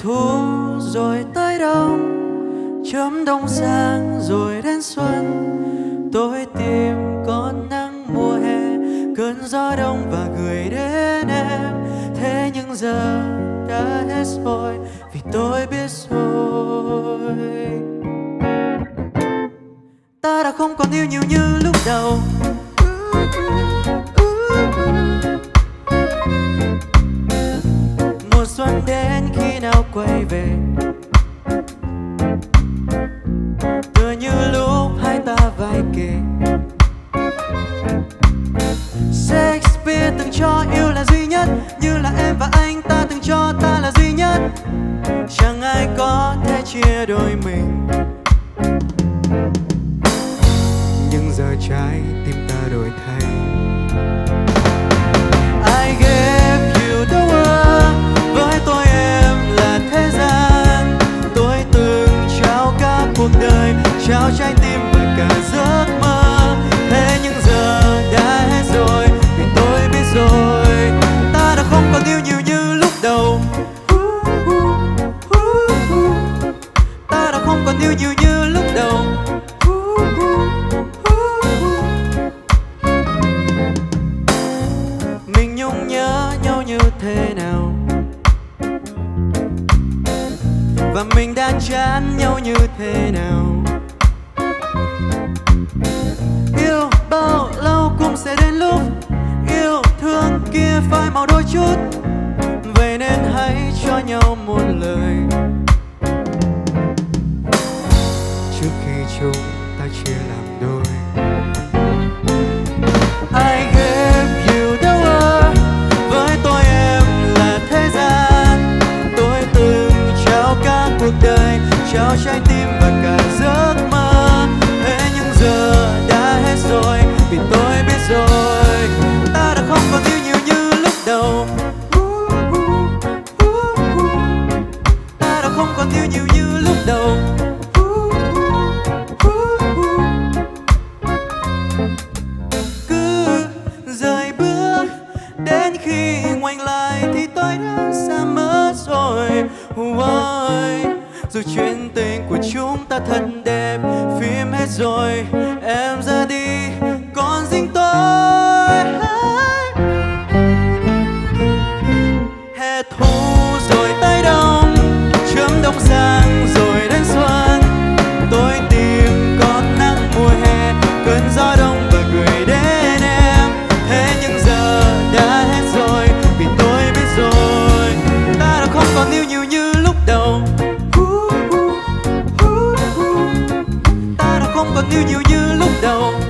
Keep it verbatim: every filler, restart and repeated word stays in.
thu rồi tới đông, chớm đông sang rồi đến xuân. Tôi tìm con nắng mùa hè, cơn gió đông và gửi đến em. Thế nhưng giờ đã hết rồi, vì tôi biết rồi ta đã không còn yêu nhiều như lúc đầu. Mùa xuân đến khi nào quay về, tựa như lúc hai ta vai kề. Shakespeare từng cho yêu là duy nhất, như là em và anh ta từng cho ta là duy nhất. Chẳng ai có thể chia đôi mình, nhưng giờ trái tim ta đổi thay. I gave you the world, với tôi em là thế gian. Tôi từng trao cả cuộc đời, trao trái tim và cả giấc mơ. Thế nhưng giờ đã hết rồi, vì tôi biết rồi ta đã không còn yêu nhiều như lúc đầu. Ta đã không còn yêu nhiều như lúc đầu. Mình nhung nhớ nhau như thế nào, và mình đã chán nhau như thế nào. Yêu bao lâu cũng sẽ đến lúc yêu thương kia phai màu đôi chút. Vậy nên hãy cho nhau một lời trước khi chúng ta chia làm đôi. I gave you the world, với tôi em là thế gian. Tôi từng trao cả cuộc đời, trao trái tim và cả giấc mơ. Thế nhưng giờ đã hết rồi, vì tôi biết rồi ta đã không còn yêu nhiều như lúc đầu. Ta đã không còn yêu nhiều như lúc đầu. Cứ rời bước đến khi ngoảnh lại thì tôi đã xa mất rồi. Ôi, dù chuyện tình của chúng ta thật đẹp, phim hết rồi, em ra đi còn riêng tôi. Hè thu rồi tới đông, chớm đông sang rồi đến xuân. Tôi tìm con nắng mùa hè, cơn gió đông và gửi đến em. Thế nhưng giờ đã hết rồi, vì tôi biết rồi ta đã không còn yêu nhiều như lúc đầu. Ta đã không còn yêu nhiều như lúc đầu.